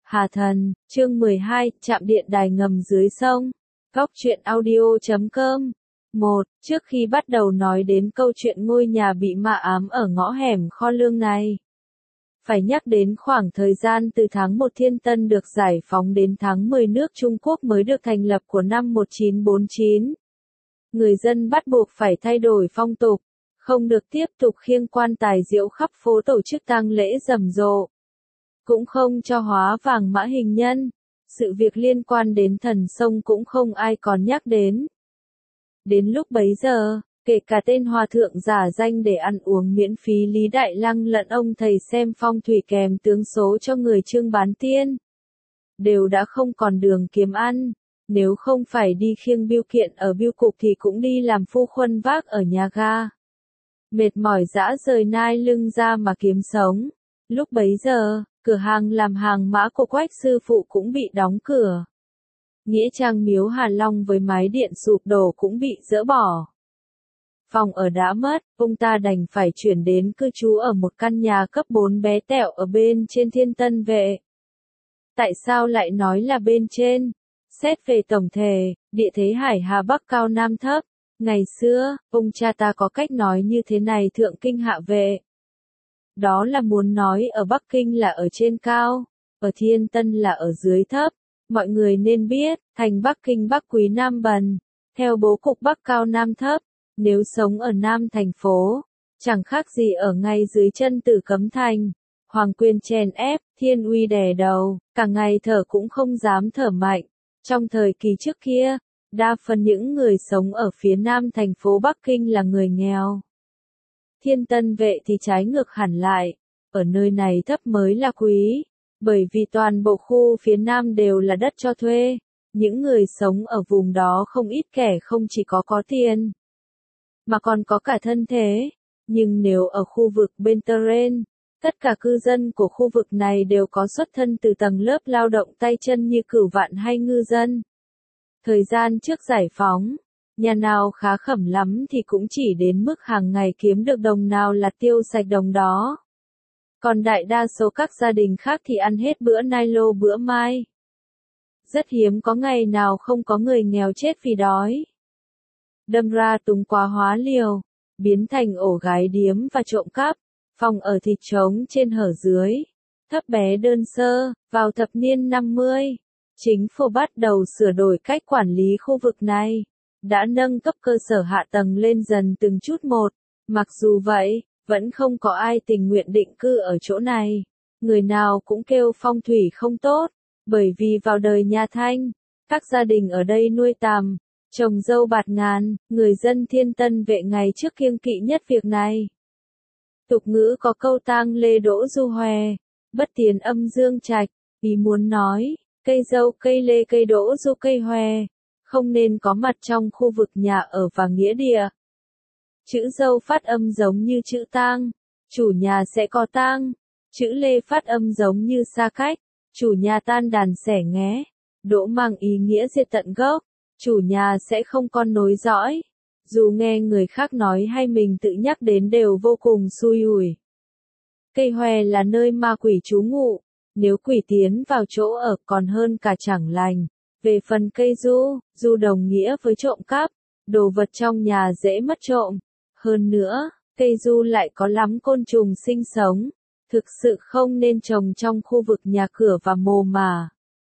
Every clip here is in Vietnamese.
Hà Thần, chương 12, Trạm điện đài ngầm dưới sông. Góc truyện audio.com. 1. Trước khi bắt đầu nói đến câu chuyện ngôi nhà bị ma ám ở ngõ hẻm kho lương này, phải nhắc đến khoảng thời gian từ tháng 1 Thiên Tân được giải phóng đến tháng 10 nước Trung Quốc mới được thành lập của năm 1949. Người dân bắt buộc phải thay đổi phong tục, không được tiếp tục khiêng quan tài diễu khắp phố tổ chức tang lễ rầm rộ, cũng không cho hóa vàng mã hình nhân. Sự việc liên quan đến thần sông cũng không ai còn nhắc đến. Đến lúc bấy giờ, kể cả tên hòa thượng giả danh để ăn uống miễn phí Lý Đại Lăng lẫn ông thầy xem phong thủy kèm tướng số cho người trưng bán tiên, đều đã không còn đường kiếm ăn. Nếu không phải đi khiêng bưu kiện ở bưu cục thì cũng đi làm phu khuân vác ở nhà ga. Mệt mỏi dã rời nai lưng ra mà kiếm sống. Lúc bấy giờ, cửa hàng làm hàng mã của Quách sư phụ cũng bị đóng cửa. Nghĩa trang miếu Hà Long với mái điện sụp đổ cũng bị dỡ bỏ. Phòng ở đã mất, ông ta đành phải chuyển đến cư trú ở một căn nhà cấp 4 bé tẹo ở bên trên Thiên Tân Vệ. Tại sao lại nói là bên trên? Xét về tổng thể, địa thế Hải Hà Bắc cao Nam thấp. Ngày xưa, ông cha ta có cách nói như thế này: thượng kinh hạ vệ. Đó là muốn nói ở Bắc Kinh là ở trên cao, ở Thiên Tân là ở dưới thấp. Mọi người nên biết, thành Bắc Kinh Bắc quý Nam bần, theo bố cục Bắc cao Nam thấp. Nếu sống ở Nam thành phố, chẳng khác gì ở ngay dưới chân Tử Cấm Thành. Hoàng quyền chèn ép, thiên uy đè đầu, cả ngày thở cũng không dám thở mạnh. Trong thời kỳ trước kia, đa phần những người sống ở phía Nam thành phố Bắc Kinh là người nghèo. Thiên Tân Vệ thì trái ngược hẳn lại, ở nơi này thấp mới là quý, bởi vì toàn bộ khu phía Nam đều là đất cho thuê. Những người sống ở vùng đó không ít kẻ không chỉ có tiền, mà còn có cả thân thế. Nhưng nếu ở khu vực bên Terrain, tất cả cư dân của khu vực này đều có xuất thân từ tầng lớp lao động tay chân như cửu vạn hay ngư dân. Thời gian trước giải phóng, nhà nào khá khẩm lắm thì cũng chỉ đến mức hàng ngày kiếm được đồng nào là tiêu sạch đồng đó. Còn đại đa số các gia đình khác thì ăn hết bữa nay lô bữa mai. Rất hiếm có ngày nào không có người nghèo chết vì đói. Đâm ra túng quá hóa liều, biến thành ổ gái điếm và trộm cắp. Phòng ở thịt trống trên hở dưới, thấp bé đơn sơ. Vào thập niên 50, chính phủ bắt đầu sửa đổi cách quản lý khu vực này, đã nâng cấp cơ sở hạ tầng lên dần từng chút một. Mặc dù vậy, vẫn không có ai tình nguyện định cư ở chỗ này. Người nào cũng kêu phong thủy không tốt, bởi vì vào đời nhà Thanh, các gia đình ở đây nuôi tằm, trồng dâu bạt ngàn. Người dân Thiên Tân Vệ ngày trước kiêng kỵ nhất việc này. Tục ngữ có câu tang lê đỗ du hòe, bất tiến âm dương trạch, ý muốn nói, cây dâu, cây lê, cây đỗ du, cây hòe, không nên có mặt trong khu vực nhà ở và nghĩa địa. Chữ dâu phát âm giống như chữ tang, chủ nhà sẽ có tang. Chữ lê phát âm giống như xa cách, chủ nhà tan đàn xẻ nghé. Đỗ mang ý nghĩa diệt tận gốc, chủ nhà sẽ không con nối dõi. Dù nghe người khác nói hay mình tự nhắc đến đều vô cùng xui ủi. Cây hòe là nơi ma quỷ trú ngụ, nếu quỷ tiến vào chỗ ở còn hơn cả chẳng lành. Về phần cây du đồng nghĩa với trộm cắp, đồ vật trong nhà dễ mất trộm. Hơn nữa, cây du lại có lắm côn trùng sinh sống, thực sự không nên trồng trong khu vực nhà cửa và mồ mả.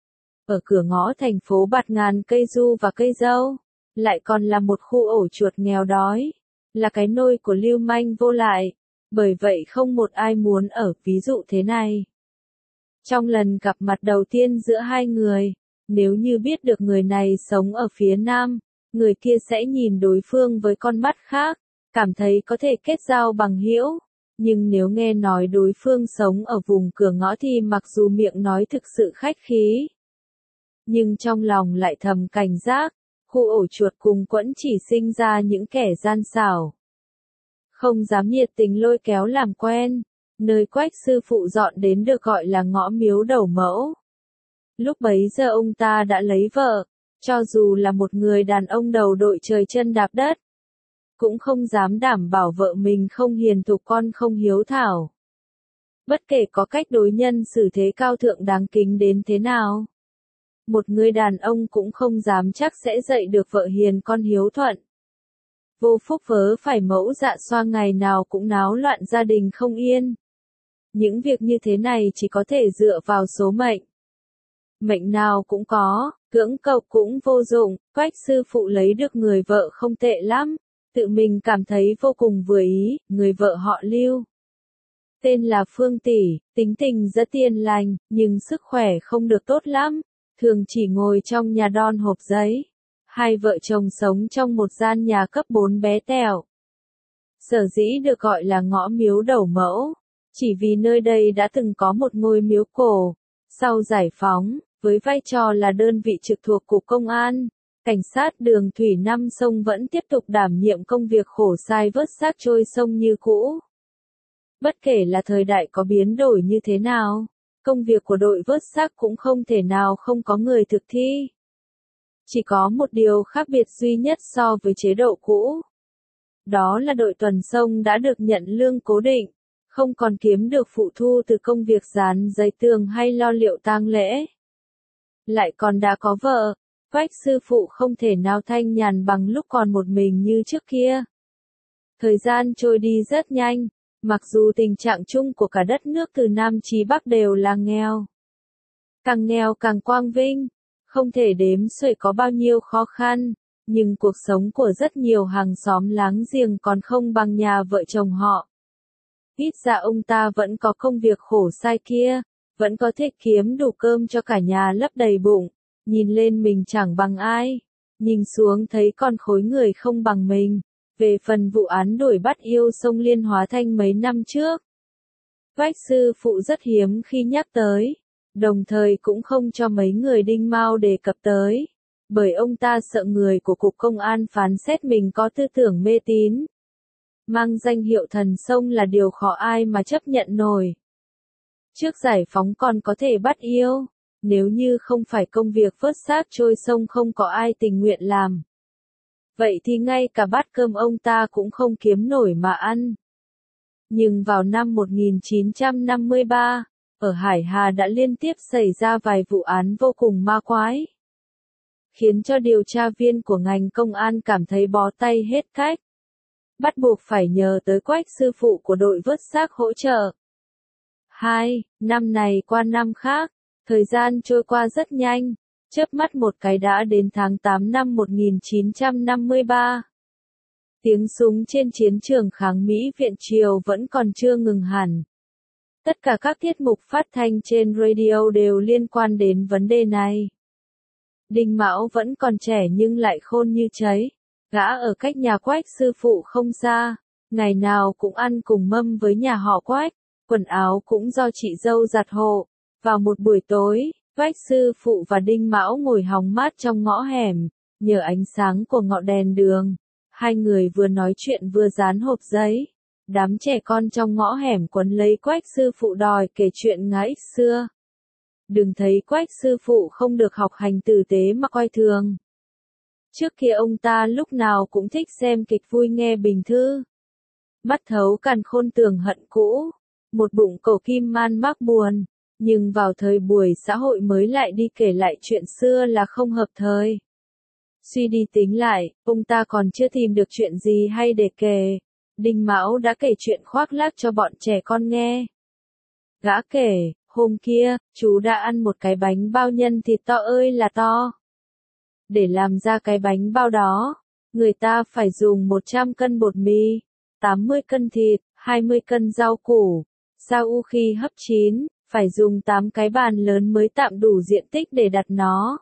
Ở cửa ngõ thành phố bạt ngàn cây du và cây dâu, lại còn là một khu ổ chuột nghèo đói, là cái nôi của lưu manh vô lại, bởi vậy không một ai muốn ở ví dụ thế này. Trong lần gặp mặt đầu tiên giữa hai người, nếu như biết được người này sống ở phía Nam, người kia sẽ nhìn đối phương với con mắt khác, cảm thấy có thể kết giao bằng hữu. Nhưng nếu nghe nói đối phương sống ở vùng cửa ngõ thì mặc dù miệng nói thực sự khách khí, nhưng trong lòng lại thầm cảnh giác. Khu ổ chuột cùng quẫn chỉ sinh ra những kẻ gian xảo, không dám nhiệt tình lôi kéo làm quen. Nơi Quách sư phụ dọn đến được gọi là ngõ miếu đầu mẫu. Lúc bấy giờ ông ta đã lấy vợ, cho dù là một người đàn ông đầu đội trời chân đạp đất, cũng không dám đảm bảo vợ mình không hiền thục con không hiếu thảo. Bất kể có cách đối nhân xử thế cao thượng đáng kính đến thế nào. Một người đàn ông cũng không dám chắc sẽ dạy được vợ hiền con hiếu thuận. Vô phúc vớ phải mẫu dạ xoa ngày nào cũng náo loạn gia đình không yên. Những việc như thế này chỉ có thể dựa vào số mệnh. Mệnh nào cũng có, cưỡng cầu cũng vô dụng, Quách sư phụ lấy được người vợ không tệ lắm, tự mình cảm thấy vô cùng vừa ý, người vợ họ Lưu. Tên là Phương Tỷ, tính tình rất hiền lành, nhưng sức khỏe không được tốt lắm, thường chỉ ngồi trong nhà đon hộp giấy. Hai vợ chồng sống trong một gian nhà cấp 4 bé tẹo. Sở dĩ được gọi là ngõ miếu đầu mẫu, chỉ vì nơi đây đã từng có một ngôi miếu cổ. Sau giải phóng, với vai trò là đơn vị trực thuộc Cục Công an, cảnh sát đường thủy Nam Sông vẫn tiếp tục đảm nhiệm công việc khổ sai vớt xác trôi sông như cũ. Bất kể là thời đại có biến đổi như thế nào, công việc của đội vớt xác cũng không thể nào không có người thực thi. Chỉ có một điều khác biệt duy nhất so với chế độ cũ. Đó là đội tuần sông đã được nhận lương cố định, không còn kiếm được phụ thu từ công việc dán giấy tường hay lo liệu tang lễ. Lại còn đã có vợ, Quách sư phụ không thể nào thanh nhàn bằng lúc còn một mình như trước kia. Thời gian trôi đi rất nhanh, mặc dù tình trạng chung của cả đất nước từ Nam chí Bắc đều là nghèo. Càng nghèo càng quang vinh, không thể đếm xuể có bao nhiêu khó khăn, nhưng cuộc sống của rất nhiều hàng xóm láng giềng còn không bằng nhà vợ chồng họ. Ít ra ông ta vẫn có công việc khổ sai kia, vẫn có thể kiếm đủ cơm cho cả nhà lấp đầy bụng, nhìn lên mình chẳng bằng ai, nhìn xuống thấy con khối người không bằng mình. Về phần vụ án đuổi bắt yêu sông Liên Hóa Thanh mấy năm trước, Quách sư phụ rất hiếm khi nhắc tới, đồng thời cũng không cho mấy người Đinh Mao đề cập tới, bởi ông ta sợ người của Cục Công an phán xét mình có tư tưởng mê tín. Mang danh hiệu thần sông là điều khó ai mà chấp nhận nổi. Trước giải phóng còn có thể bắt yêu, nếu như không phải công việc vớt xác trôi sông không có ai tình nguyện làm. Vậy thì ngay cả bát cơm ông ta cũng không kiếm nổi mà ăn. Nhưng vào năm 1953, ở Hải Hà đã liên tiếp xảy ra vài vụ án vô cùng ma quái, khiến cho điều tra viên của ngành công an cảm thấy bó tay hết cách. Bắt buộc phải nhờ tới Quách sư phụ của đội vớt xác hỗ trợ. Năm này qua năm khác, thời gian trôi qua rất nhanh, chớp mắt một cái đã đến tháng 8 năm 1953. Tiếng súng trên chiến trường kháng Mỹ Viện Triều vẫn còn chưa ngừng hẳn. Tất cả các tiết mục phát thanh trên radio đều liên quan đến vấn đề này. Đinh Mão vẫn còn trẻ nhưng lại khôn như cháy. Gã ở cách nhà Quách sư phụ không xa, ngày nào cũng ăn cùng mâm với nhà họ Quách, quần áo cũng do chị dâu giặt hộ. Vào một buổi tối, Quách sư phụ và Đinh Mão ngồi hóng mát trong ngõ hẻm, nhờ ánh sáng của ngọn đèn đường. Hai người vừa nói chuyện vừa dán hộp giấy. Đám trẻ con trong ngõ hẻm quấn lấy Quách sư phụ đòi kể chuyện ngã ích xưa. Đừng thấy Quách sư phụ không được học hành tử tế mà coi thường. Trước kia ông ta lúc nào cũng thích xem kịch vui nghe bình thư. Mắt thấu càn khôn tường hận cũ, một bụng cầu kim man mác buồn, nhưng vào thời buổi xã hội mới lại đi kể lại chuyện xưa là không hợp thời. Suy đi tính lại, ông ta còn chưa tìm được chuyện gì hay để kể. Đinh Mão đã kể chuyện khoác lác cho bọn trẻ con nghe. Gã kể, hôm kia, chú đã ăn một cái bánh bao nhân thịt to ơi là to. Để làm ra cái bánh bao đó, người ta phải dùng 100 cân bột mì, 80 cân thịt, 20 cân rau củ. Sau khi hấp chín, phải dùng 8 cái bàn lớn mới tạm đủ diện tích để đặt nó.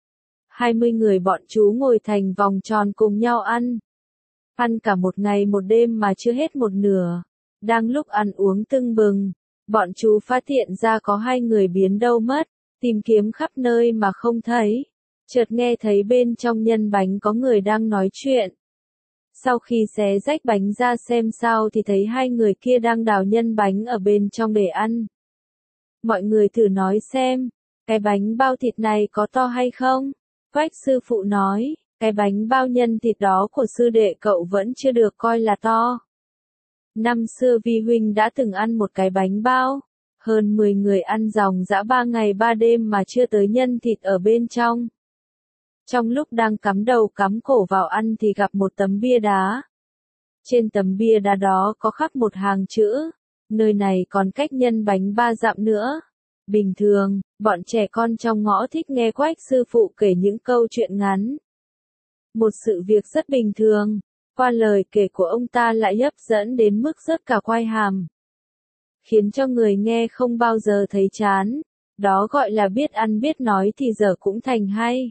20 người bọn chú ngồi thành vòng tròn cùng nhau ăn. Ăn cả một ngày một đêm mà chưa hết một nửa. Đang lúc ăn uống tưng bừng, bọn chú phát hiện ra có 2 người biến đâu mất, tìm kiếm khắp nơi mà không thấy. Chợt nghe thấy bên trong nhân bánh có người đang nói chuyện. Sau khi xé rách bánh ra xem sao thì thấy 2 người kia đang đào nhân bánh ở bên trong để ăn. Mọi người thử nói xem, cái bánh bao thịt này có to hay không? Quách sư phụ nói, cái bánh bao nhân thịt đó của sư đệ cậu vẫn chưa được coi là to. Năm xưa Vi huynh đã từng ăn một cái bánh bao, Hơn 10 người ăn ròng rã 3 ngày 3 đêm mà chưa tới nhân thịt ở bên trong. Trong lúc đang cắm đầu cắm cổ vào ăn thì gặp một tấm bia đá. Trên tấm bia đá đó có khắc một hàng chữ, nơi này còn cách nhân bánh 3 dặm nữa. Bình thường, bọn trẻ con trong ngõ thích nghe Quách sư phụ kể những câu chuyện ngắn. Một sự việc rất bình thường, qua lời kể của ông ta lại hấp dẫn đến mức rớt cả quai hàm. Khiến cho người nghe không bao giờ thấy chán, đó gọi là biết ăn biết nói thì giờ cũng thành hay.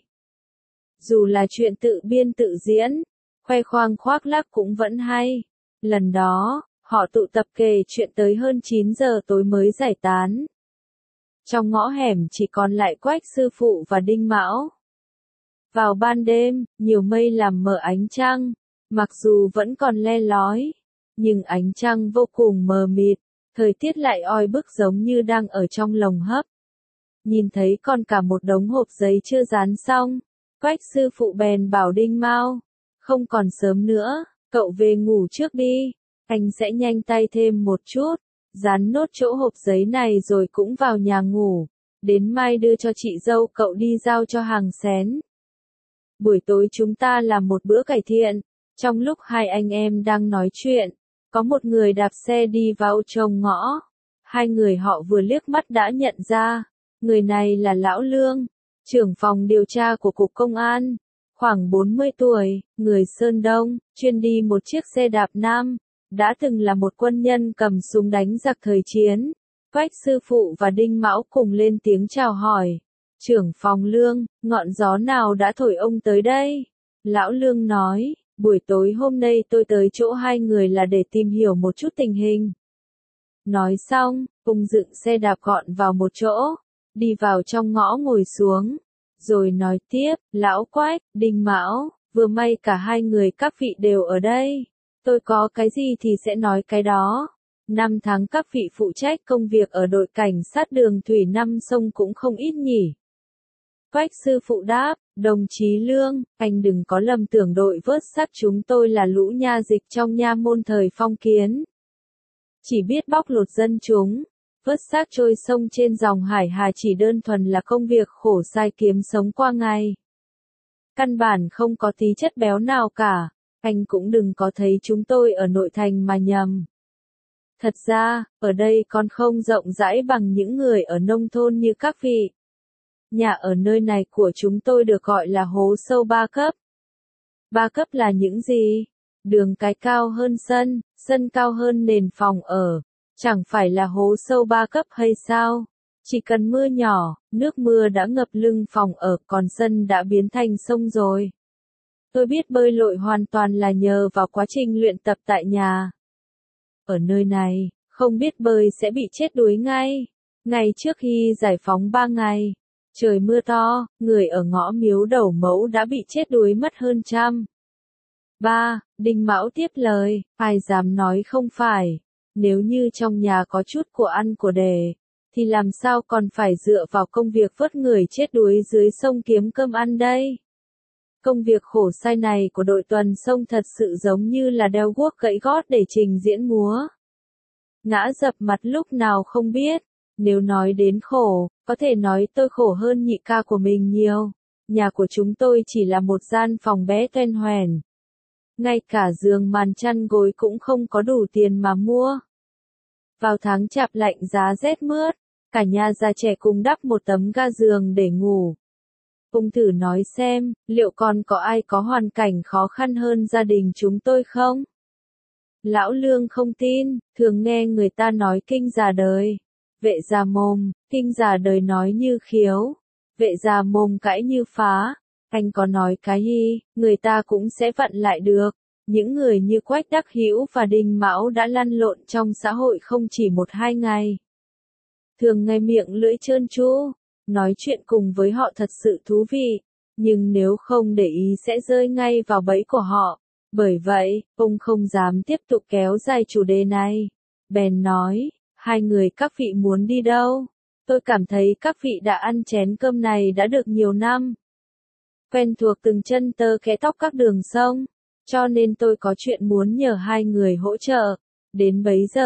Dù là chuyện tự biên tự diễn, khoe khoang khoác lác cũng vẫn hay. Lần đó, họ tụ tập kể chuyện tới hơn 9 giờ tối mới giải tán. Trong ngõ hẻm chỉ còn lại Quách sư phụ và Đinh Mão. Vào ban đêm, nhiều mây làm mờ ánh trăng, mặc dù vẫn còn le lói, nhưng ánh trăng vô cùng mờ mịt, thời tiết lại oi bức giống như đang ở trong lồng hấp. Nhìn thấy còn cả một đống hộp giấy chưa dán xong, Quách sư phụ bèn bảo Đinh Mão, không còn sớm nữa, cậu về ngủ trước đi, anh sẽ nhanh tay thêm một chút, dán nốt chỗ hộp giấy này rồi cũng vào nhà ngủ, đến mai đưa cho chị dâu cậu đi giao cho hàng xén. Buổi tối chúng ta làm một bữa cải thiện. Trong lúc hai anh em đang nói chuyện, có một người đạp xe đi vào trong ngõ. Hai người họ vừa liếc mắt đã nhận ra, người này là Lão Lương, trưởng phòng điều tra của Cục Công an, khoảng 40 tuổi, người Sơn Đông, chuyên đi một chiếc xe đạp nam, đã từng là một quân nhân cầm súng đánh giặc thời chiến. Quách sư phụ và Đinh Mão cùng lên tiếng chào hỏi. Trưởng phòng Lương, ngọn gió nào đã thổi ông tới đây? Lão Lương nói, buổi tối hôm nay tôi tới chỗ hai người là để tìm hiểu một chút tình hình. Nói xong, ông dựng xe đạp gọn vào một chỗ, đi vào trong ngõ ngồi xuống, rồi nói tiếp, Lão Quách, Đinh Mão, vừa may cả hai người các vị đều ở đây. Tôi có cái gì thì sẽ nói cái đó. 5 tháng các vị phụ trách công việc ở đội cảnh sát đường thủy Năm Sông cũng không ít nhỉ. Quách sư phụ đáp, đồng chí Lương, anh đừng có lầm tưởng đội vớt xác chúng tôi là lũ nha dịch trong nha môn thời phong kiến. Chỉ biết bóc lột dân chúng, vớt xác trôi sông trên dòng Hải Hà chỉ đơn thuần là công việc khổ sai kiếm sống qua ngày. Căn bản không có tí chất béo nào cả, anh cũng đừng có thấy chúng tôi ở nội thành mà nhầm. Thật ra, ở đây còn không rộng rãi bằng những người ở nông thôn như các vị. Nhà ở nơi này của chúng tôi được gọi là hố sâu 3 cấp. 3 cấp là những gì? Đường cái cao hơn sân, sân cao hơn nền phòng ở. Chẳng phải là hố sâu 3 cấp hay sao? Chỉ cần mưa nhỏ, nước mưa đã ngập lưng phòng ở còn sân đã biến thành sông rồi. Tôi biết bơi lội hoàn toàn là nhờ vào quá trình luyện tập tại nhà. Ở nơi này, không biết bơi sẽ bị chết đuối ngay. Ngày trước khi giải phóng 3 ngày, trời mưa to, người ở ngõ Miếu Đầu Mẫu đã bị chết đuối mất hơn trăm. Đinh Mão tiếp lời, ai dám nói không phải. Nếu như trong nhà có chút của ăn của để, thì làm sao còn phải dựa vào công việc vớt người chết đuối dưới sông kiếm cơm ăn đây? Công việc khổ sai này của đội tuần sông thật sự giống như là đeo guốc gãy gót để trình diễn múa. Ngã dập mặt lúc nào không biết. Nếu nói đến khổ, có thể nói tôi khổ hơn nhị ca của mình nhiều. Nhà của chúng tôi chỉ là một gian phòng bé toen hoẻn. Ngay cả giường màn chăn gối cũng không có đủ tiền mà mua. Vào tháng chạp lạnh giá rét mướt, cả nhà già trẻ cùng đắp một tấm ga giường để ngủ. Ông thử nói xem, liệu còn có ai có hoàn cảnh khó khăn hơn gia đình chúng tôi không? Lão Lương không tin, thường nghe người ta nói kinh già đời. Vệ già mồm, kinh già đời nói như khiếu. Vệ già mồm cãi như phá. Anh có nói cái gì, người ta cũng sẽ vặn lại được. Những người như Quách Đắc Hữu và Đinh Mão đã lăn lộn trong xã hội không chỉ 1-2 ngày. Thường ngày miệng lưỡi trơn tru, nói chuyện cùng với họ thật sự thú vị, nhưng nếu không để ý sẽ rơi ngay vào bẫy của họ. Bởi vậy, ông không dám tiếp tục kéo dài chủ đề này. Bèn nói, hai người các vị muốn đi đâu? Tôi cảm thấy các vị đã ăn chén cơm này đã được nhiều năm. Quen thuộc từng chân tơ kẽ tóc các đường sông, cho nên tôi có chuyện muốn nhờ hai người hỗ trợ. Đến bấy giờ,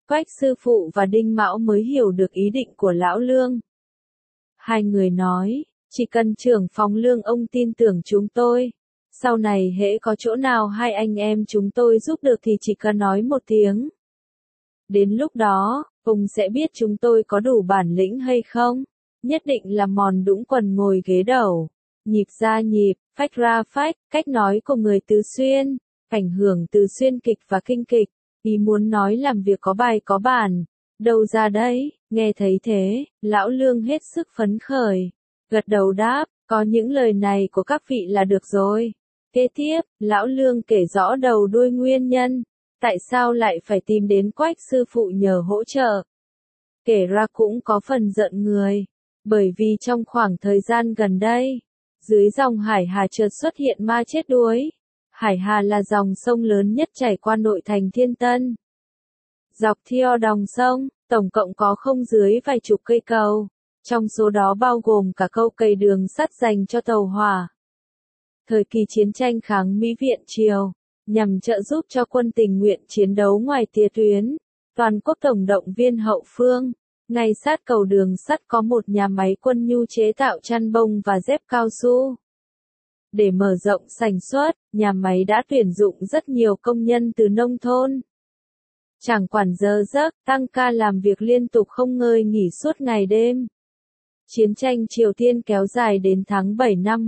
Quách sư phụ và Đinh Mão mới hiểu được ý định của lão Lương. Hai người nói, chỉ cần trưởng phòng Lương ông tin tưởng chúng tôi. Sau này hễ có chỗ nào hai anh em chúng tôi giúp được thì chỉ cần nói một tiếng. Đến lúc đó, ông sẽ biết chúng tôi có đủ bản lĩnh hay không. Nhất định là mòn đũng quần ngồi ghế đầu. Nhịp ra nhịp, phách ra phách, cách nói của người Tứ Xuyên, ảnh hưởng từ xuyên kịch và kinh kịch. Ý muốn nói làm việc có bài có bản. Đâu ra đấy, nghe thấy thế, lão Lương hết sức phấn khởi. Gật đầu đáp, có những lời này của các vị là được rồi. Kế tiếp, lão Lương kể rõ đầu đuôi nguyên nhân. Tại sao lại phải tìm đến Quách sư phụ nhờ hỗ trợ? Kể ra cũng có phần giận người. Bởi vì trong khoảng thời gian gần đây, dưới dòng Hải Hà chợt xuất hiện ma chết đuối. Hải Hà là dòng sông lớn nhất chảy qua nội thành Thiên Tân. Dọc theo dòng sông, tổng cộng có không dưới vài chục cây cầu. Trong số đó bao gồm cả câu cày đường sắt dành cho tàu hỏa. Thời kỳ chiến tranh kháng Mỹ viện Triều, nhằm trợ giúp cho quân tình nguyện chiến đấu ngoài tia tuyến, toàn quốc tổng động viên hậu phương. Ngay sát cầu đường sắt có một nhà máy quân nhu chế tạo chăn bông và dép cao su. Để mở rộng sản xuất, nhà máy đã tuyển dụng rất nhiều công nhân từ nông thôn. Chẳng quản giờ giấc, tăng ca làm việc liên tục không ngơi nghỉ suốt ngày đêm. Chiến tranh Triều Tiên kéo dài đến tháng 7 năm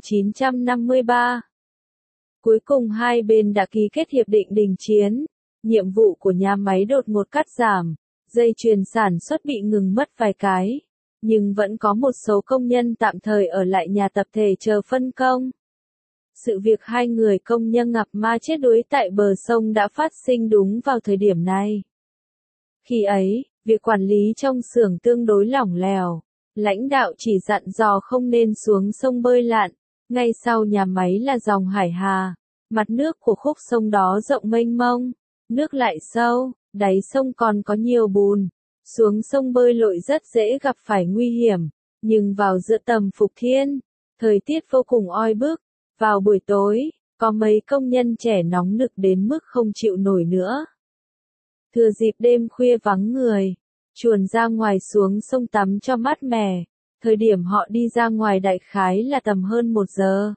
1953. Cuối cùng hai bên đã ký kết hiệp định đình chiến. Nhiệm vụ của nhà máy đột ngột cắt giảm. Dây chuyền sản xuất bị ngừng mất vài cái. Nhưng vẫn có một số công nhân tạm thời ở lại nhà tập thể chờ phân công. Sự việc hai người công nhân gặp ma chết đuối tại bờ sông đã phát sinh đúng vào thời điểm này. Khi ấy, việc quản lý trong xưởng tương đối lỏng lẻo. Lãnh đạo chỉ dặn dò không nên xuống sông bơi lặn. Ngay sau nhà máy là dòng Hải Hà. Mặt nước của khúc sông đó rộng mênh mông. Nước lại sâu, đáy sông còn có nhiều bùn. Xuống sông bơi lội rất dễ gặp phải nguy hiểm. Nhưng vào giữa tầm phục thiên, thời tiết vô cùng oi bức. Vào buổi tối, có mấy công nhân trẻ nóng nực đến mức không chịu nổi nữa. Thừa dịp đêm khuya vắng người, chuồn ra ngoài xuống sông tắm cho mát mẻ. Thời điểm họ đi ra ngoài đại khái là tầm hơn 1 giờ.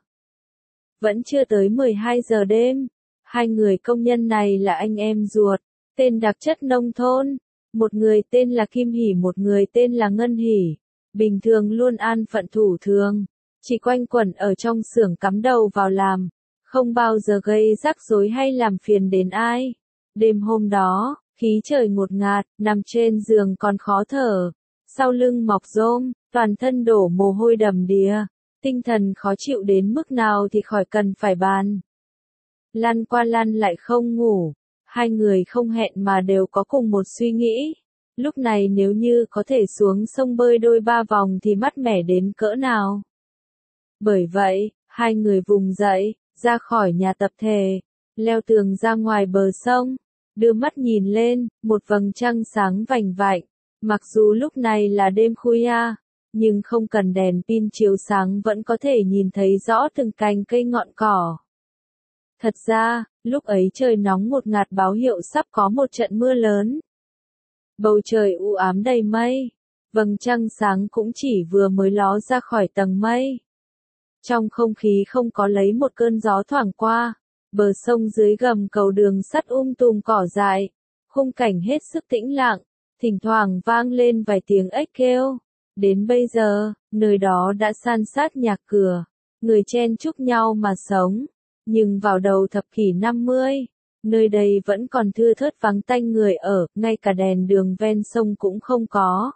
Vẫn chưa tới 12 giờ đêm. Hai người công nhân này là anh em ruột, tên đặc chất nông thôn. Một người tên là Kim Hỷ, một người tên là Ngân Hỷ. Bình thường luôn an phận thủ thường, chỉ quanh quẩn ở trong xưởng cắm đầu vào làm, không bao giờ gây rắc rối hay làm phiền đến ai. Đêm hôm đó, khí trời ngột ngạt, nằm trên giường còn khó thở, sau lưng mọc rôm, toàn thân đổ mồ hôi đầm đìa, tinh thần khó chịu đến mức nào thì khỏi cần phải bàn. Lăn qua lăn lại không ngủ, hai người không hẹn mà đều có cùng một suy nghĩ. Lúc này nếu như có thể xuống sông bơi đôi ba vòng thì mát mẻ đến cỡ nào. Bởi vậy, hai người vùng dậy, ra khỏi nhà tập thể, leo tường ra ngoài bờ sông, đưa mắt nhìn lên, một vầng trăng sáng vành vạnh. Mặc dù lúc này là đêm khuya, nhưng không cần đèn pin chiếu sáng vẫn có thể nhìn thấy rõ từng cành cây ngọn cỏ. Thật ra, lúc ấy trời nóng ngột ngạt báo hiệu sắp có một trận mưa lớn. Bầu trời u ám đầy mây, vầng trăng sáng cũng chỉ vừa mới ló ra khỏi tầng mây. Trong không khí không có lấy một cơn gió thoảng qua, bờ sông dưới gầm cầu đường sắt tùm cỏ dại, khung cảnh hết sức tĩnh lặng, thỉnh thoảng vang lên vài tiếng ếch kêu. Đến bây giờ, nơi đó đã san sát nhà cửa, người chen chúc nhau mà sống. Nhưng vào đầu thập kỷ 50, nơi đây vẫn còn thưa thớt vắng tanh người ở, ngay cả đèn đường ven sông cũng không có.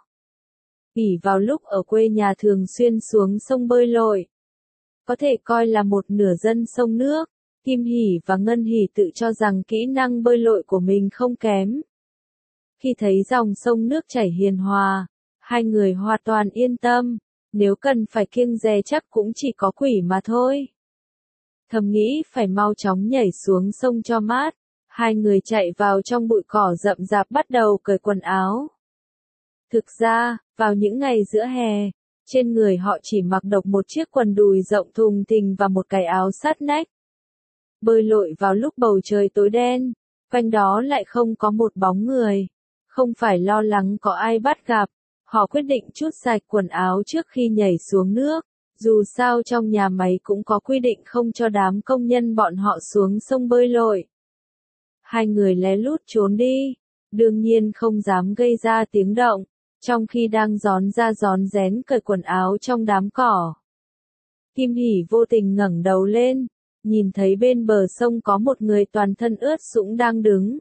Ỷ vào lúc ở quê nhà thường xuyên xuống sông bơi lội, có thể coi là một nửa dân sông nước, Kim Hỷ và Ngân Hỷ tự cho rằng kỹ năng bơi lội của mình không kém. Khi thấy dòng sông nước chảy hiền hòa, hai người hoàn toàn yên tâm, nếu cần phải kiêng dè chắc cũng chỉ có quỷ mà thôi. Thầm nghĩ phải mau chóng nhảy xuống sông cho mát, hai người chạy vào trong bụi cỏ rậm rạp bắt đầu cởi quần áo. Thực ra, vào những ngày giữa hè, trên người họ chỉ mặc độc một chiếc quần đùi rộng thùng thình và một cái áo sát nách. Bơi lội vào lúc bầu trời tối đen, quanh đó lại không có một bóng người. Không phải lo lắng có ai bắt gặp, họ quyết định trút sạch quần áo trước khi nhảy xuống nước. Dù sao trong nhà máy cũng có quy định không cho đám công nhân bọn họ xuống sông bơi lội. Hai người lén lút trốn đi, đương nhiên không dám gây ra tiếng động, trong khi đang rón ra rón rén cởi quần áo trong đám cỏ. Kim Hỷ vô tình ngẩng đầu lên, nhìn thấy bên bờ sông có một người toàn thân ướt sũng đang đứng.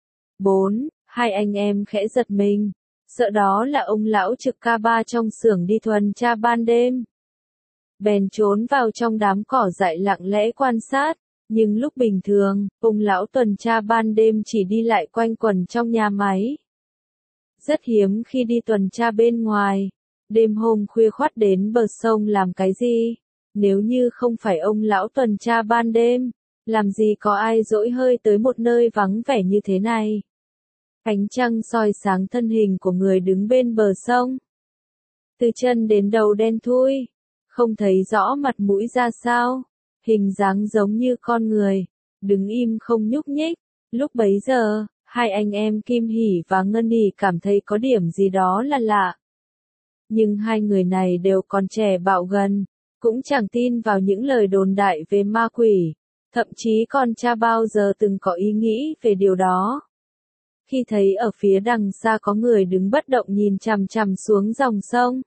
4. Hai anh em khẽ giật mình, sợ đó là ông lão trực ca ba trong xưởng đi tuần tra ban đêm. Bèn trốn vào trong đám cỏ dại lặng lẽ quan sát, nhưng lúc bình thường, ông lão tuần tra ban đêm chỉ đi lại quanh quẩn trong nhà máy. Rất hiếm khi đi tuần tra bên ngoài, đêm hôm khuya khoắt đến bờ sông làm cái gì? Nếu như không phải ông lão tuần tra ban đêm, làm gì có ai dỗi hơi tới một nơi vắng vẻ như thế này. Ánh trăng soi sáng thân hình của người đứng bên bờ sông. Từ chân đến đầu đen thui, không thấy rõ mặt mũi ra sao, hình dáng giống như con người, đứng im không nhúc nhích. Lúc bấy giờ, hai anh em Kim Hỷ và Ngân Hỷ cảm thấy có điểm gì đó là lạ. Nhưng hai người này đều còn trẻ bạo gần, cũng chẳng tin vào những lời đồn đại về ma quỷ, thậm chí còn chả bao giờ từng có ý nghĩ về điều đó. Khi thấy ở phía đằng xa có người đứng bất động nhìn chằm chằm xuống dòng sông,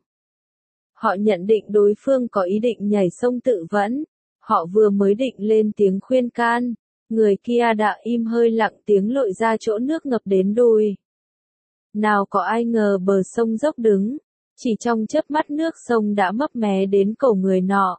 họ nhận định đối phương có ý định nhảy sông tự vẫn. Họ vừa mới định lên tiếng khuyên can, người kia đã im hơi lặng tiếng lội ra chỗ nước ngập đến đùi. Nào có ai ngờ bờ sông dốc đứng, chỉ trong chớp mắt nước sông đã mấp mé đến cổ người nọ.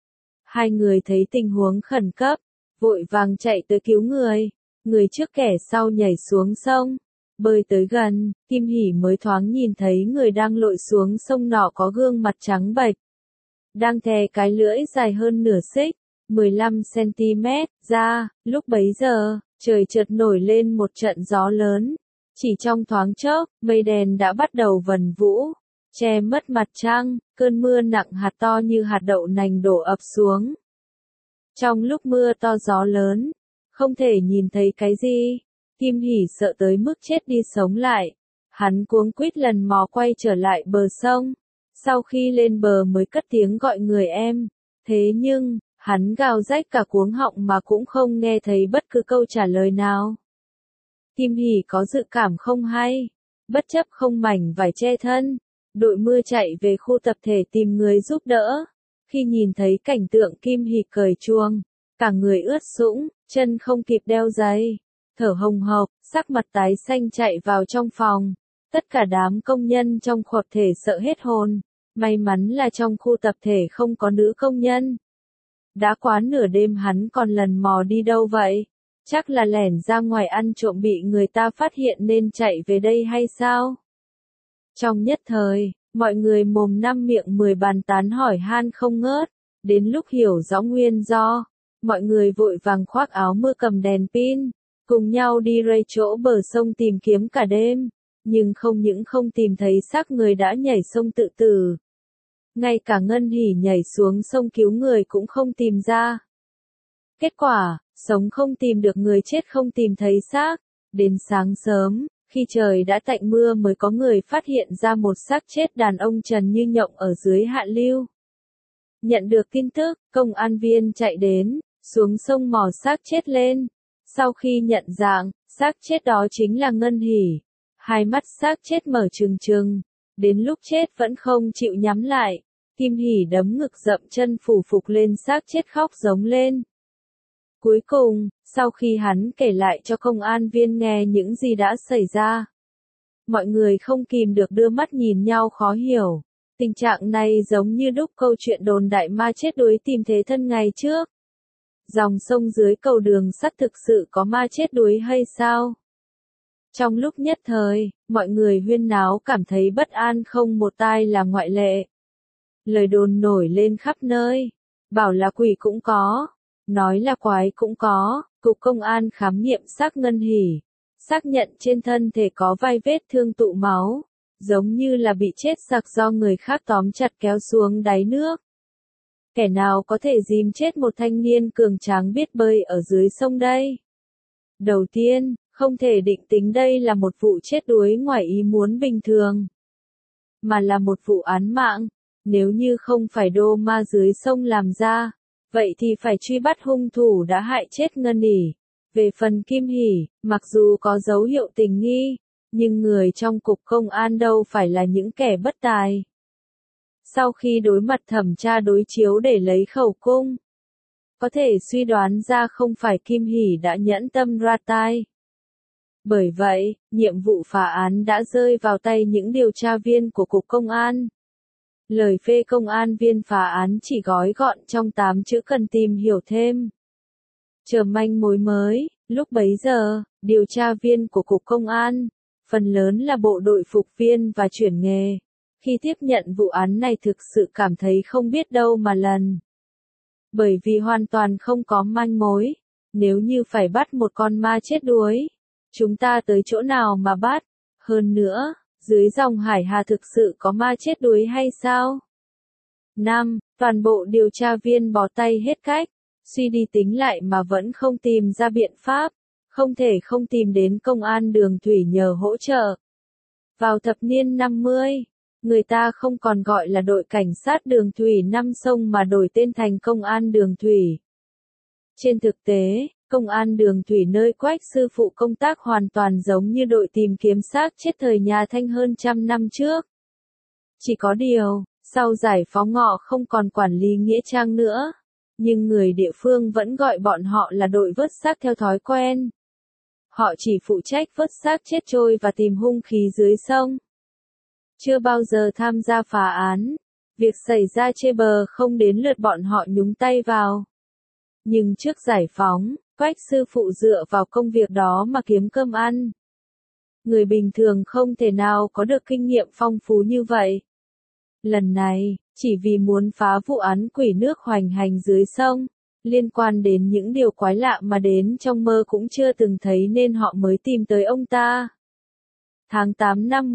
Hai người thấy tình huống khẩn cấp, vội vàng chạy tới cứu người trước kẻ sau nhảy xuống sông. Bơi tới gần, Kim Hỷ mới thoáng nhìn thấy người đang lội xuống sông nọ có gương mặt trắng bệch, đang thè cái lưỡi dài hơn nửa xích, 15 cm ra. Lúc bấy giờ, trời chợt nổi lên một trận gió lớn. Chỉ trong thoáng chốc, mây đen đã bắt đầu vần vũ, che mất mặt trăng, cơn mưa nặng hạt to như hạt đậu nành đổ ập xuống. Trong lúc mưa to gió lớn, không thể nhìn thấy cái gì, Kim Hỷ sợ tới mức chết đi sống lại. Hắn cuống quýt lần mò quay trở lại bờ sông, sau khi lên bờ mới cất tiếng gọi người em. Thế nhưng, hắn gào rách cả cuống họng mà cũng không nghe thấy bất cứ câu trả lời nào. Kim Hỷ có dự cảm không hay, bất chấp không mảnh vải che thân, đội mưa chạy về khu tập thể tìm người giúp đỡ. Khi nhìn thấy cảnh tượng Kim Hỷ cởi chuông, cả người ướt sũng, chân không kịp đeo giày, thở hồng hộc, sắc mặt tái xanh chạy vào trong phòng. Tất cả đám công nhân trong tập thể sợ hết hồn, may mắn là trong khu tập thể không có nữ công nhân. Đã quá nửa đêm hắn còn lần mò đi đâu vậy? Chắc là lẻn ra ngoài ăn trộm bị người ta phát hiện nên chạy về đây hay sao? Trong nhất thời, mọi người mồm năm miệng 10 bàn tán hỏi han không ngớt. Đến lúc hiểu rõ nguyên do, mọi người vội vàng khoác áo mưa cầm đèn pin, cùng nhau đi rây chỗ bờ sông tìm kiếm cả đêm. Nhưng không những không tìm thấy xác người đã nhảy sông tự tử, ngay cả Ngân Hỷ nhảy xuống sông cứu người cũng không tìm ra. Kết quả, sống không tìm được người, chết không tìm thấy xác. Đến sáng sớm, khi trời đã tạnh mưa mới có người phát hiện ra một xác chết đàn ông trần như nhộng ở dưới hạ lưu. Nhận được tin tức, công an viên chạy đến, xuống sông mò xác chết lên. Sau khi nhận dạng, xác chết đó chính là Ngân Hỷ. Hai mắt xác chết mở trừng trừng, đến lúc chết vẫn không chịu nhắm lại. Kim Hỷ đấm ngực dậm chân phủ phục lên xác chết khóc giống lên. Cuối cùng, sau khi hắn kể lại cho công an viên nghe những gì đã xảy ra, mọi người không kìm được đưa mắt nhìn nhau khó hiểu. Tình trạng này giống như đúc câu chuyện đồn đại ma chết đuối tìm thế thân ngày trước. Dòng sông dưới cầu đường sắt thực sự có ma chết đuối hay sao? Trong lúc nhất thời, mọi người huyên náo cảm thấy bất an không một tai là ngoại lệ. Lời đồn nổi lên khắp nơi, bảo là quỷ cũng có, nói là quái cũng có. Cục công an khám nghiệm xác Ngân Hỷ, xác nhận trên thân thể có vài vết thương tụ máu, giống như là bị chết sặc do người khác tóm chặt kéo xuống đáy nước. Kẻ nào có thể dìm chết một thanh niên cường tráng biết bơi ở dưới sông đây? Đầu tiên, Không thể định tính đây là một vụ chết đuối ngoài ý muốn bình thường, mà là một vụ án mạng. Nếu như không phải đô ma dưới sông làm ra, vậy thì phải truy bắt hung thủ đã hại chết Ngân ỉ. Về phần Kim Hỷ, mặc dù có dấu hiệu tình nghi, nhưng người trong cục công an đâu phải là những kẻ bất tài. Sau khi đối mặt thẩm tra đối chiếu để lấy khẩu cung, có thể suy đoán ra không phải Kim Hỷ đã nhẫn tâm ra tay. Bởi vậy, nhiệm vụ phá án đã rơi vào tay những điều tra viên của cục công an. Lời phê công an viên phá án chỉ gói gọn trong 8 chữ cần tìm hiểu thêm. Chờ manh mối mới. Lúc bấy giờ, điều tra viên của cục công an, phần lớn là bộ đội phục viên và chuyển nghề. Khi tiếp nhận vụ án này thực sự cảm thấy không biết đâu mà lần. Bởi vì hoàn toàn không có manh mối. Nếu như phải bắt một con ma chết đuối, chúng ta tới chỗ nào mà bắt? Hơn nữa, dưới dòng Hải Hà thực sự có ma chết đuối hay sao? 5. Toàn bộ điều tra viên bó tay hết cách, suy đi tính lại mà vẫn không tìm ra biện pháp, không thể không tìm đến công an đường thủy nhờ hỗ trợ. Vào thập niên 50, người ta không còn gọi là đội cảnh sát đường thủy năm sông mà đổi tên thành công an đường thủy. Trên thực tế, công an đường thủy nơi Quách sư phụ công tác hoàn toàn giống như đội tìm kiếm xác chết thời nhà Thanh hơn 100 năm trước. Chỉ có điều, sau giải phóng họ không còn quản lý nghĩa trang nữa, nhưng người địa phương vẫn gọi bọn họ là đội vớt xác theo thói quen. Họ chỉ phụ trách vớt xác chết trôi và tìm hung khí dưới sông. Chưa bao giờ tham gia phá án, việc xảy ra chê bờ không đến lượt bọn họ nhúng tay vào. Nhưng trước giải phóng, Quách sư phụ dựa vào công việc đó mà kiếm cơm ăn. Người bình thường không thể nào có được kinh nghiệm phong phú như vậy. Lần này, chỉ vì muốn phá vụ án quỷ nước hoành hành dưới sông, liên quan đến những điều quái lạ mà đến trong mơ cũng chưa từng thấy nên họ mới tìm tới ông ta. Tháng 8 năm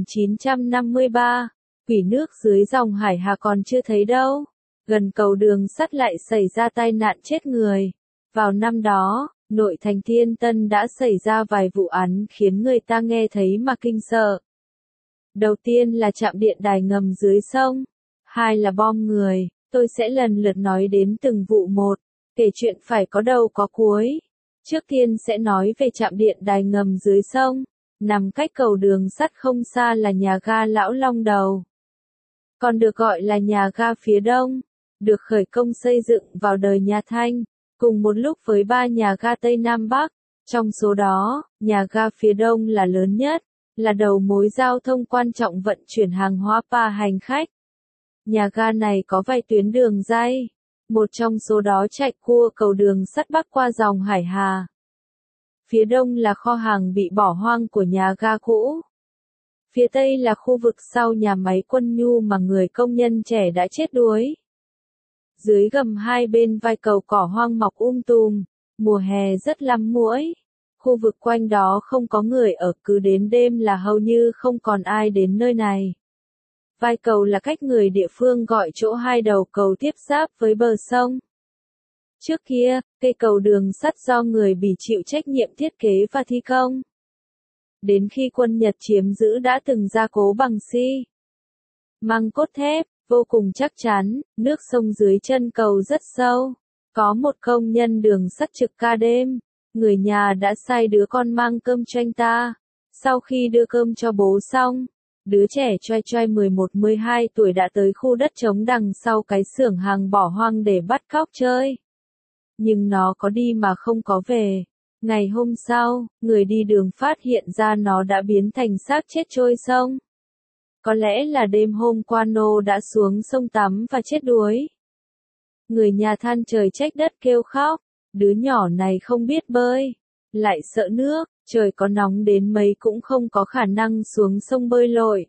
1953, quỷ nước dưới dòng Hải Hà còn chưa thấy đâu. Gần cầu đường sắt lại xảy ra tai nạn chết người. Vào năm đó, nội thành Thiên Tân đã xảy ra vài vụ án khiến người ta nghe thấy mà kinh sợ. Đầu tiên là trạm điện đài ngầm dưới sông. Hai là bom người. Tôi sẽ lần lượt nói đến từng vụ một, kể chuyện phải có đầu có cuối. Trước tiên sẽ nói về trạm điện đài ngầm dưới sông. Nằm cách cầu đường sắt không xa là nhà ga Lão Long Đầu, còn được gọi là nhà ga phía Đông, được khởi công xây dựng vào đời nhà Thanh, cùng một lúc với 3 nhà ga Tây Nam Bắc. Trong số đó, nhà ga phía Đông là lớn nhất, là đầu mối giao thông quan trọng vận chuyển hàng hóa và hành khách. Nhà ga này có vài tuyến đường ray, một trong số đó chạy cua cầu đường sắt bắc qua dòng Hải Hà. Phía đông là kho hàng bị bỏ hoang của nhà ga cũ. Phía tây là khu vực sau nhà máy Quân Nhu mà người công nhân trẻ đã chết đuối. Dưới gầm hai bên vai cầu cỏ hoang mọc tùm, mùa hè rất lắm muỗi. Khu vực quanh đó không có người ở, cứ đến đêm là hầu như không còn ai đến nơi này. Vai cầu là cách người địa phương gọi chỗ hai đầu cầu tiếp giáp với bờ sông. Trước kia, cây cầu đường sắt do người Bỉ chịu trách nhiệm thiết kế và thi công. Đến khi quân Nhật chiếm giữ đã từng gia cố bằng xi măng cốt thép, vô cùng chắc chắn, nước sông dưới chân cầu rất sâu. Có một công nhân đường sắt trực ca đêm, người nhà đã sai đứa con mang cơm cho anh ta. Sau khi đưa cơm cho bố xong, đứa trẻ choai choai 11-12 tuổi đã tới khu đất trống đằng sau cái xưởng hàng bỏ hoang để bắt cóc chơi. Nhưng nó có đi mà không có về. Ngày hôm sau, người đi đường phát hiện ra nó đã biến thành xác chết trôi sông. Có lẽ là đêm hôm qua Nô đã xuống sông tắm và chết đuối. Người nhà than trời trách đất kêu khóc, đứa nhỏ này không biết bơi, lại sợ nước, trời có nóng đến mấy cũng không có khả năng xuống sông bơi lội.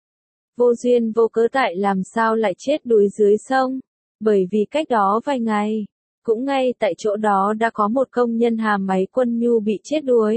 Vô duyên vô cớ tại làm sao lại chết đuối dưới sông, bởi vì cách đó vài ngày, cũng ngay tại chỗ đó đã có một công nhân hàm máy Quân Nhu bị chết đuối.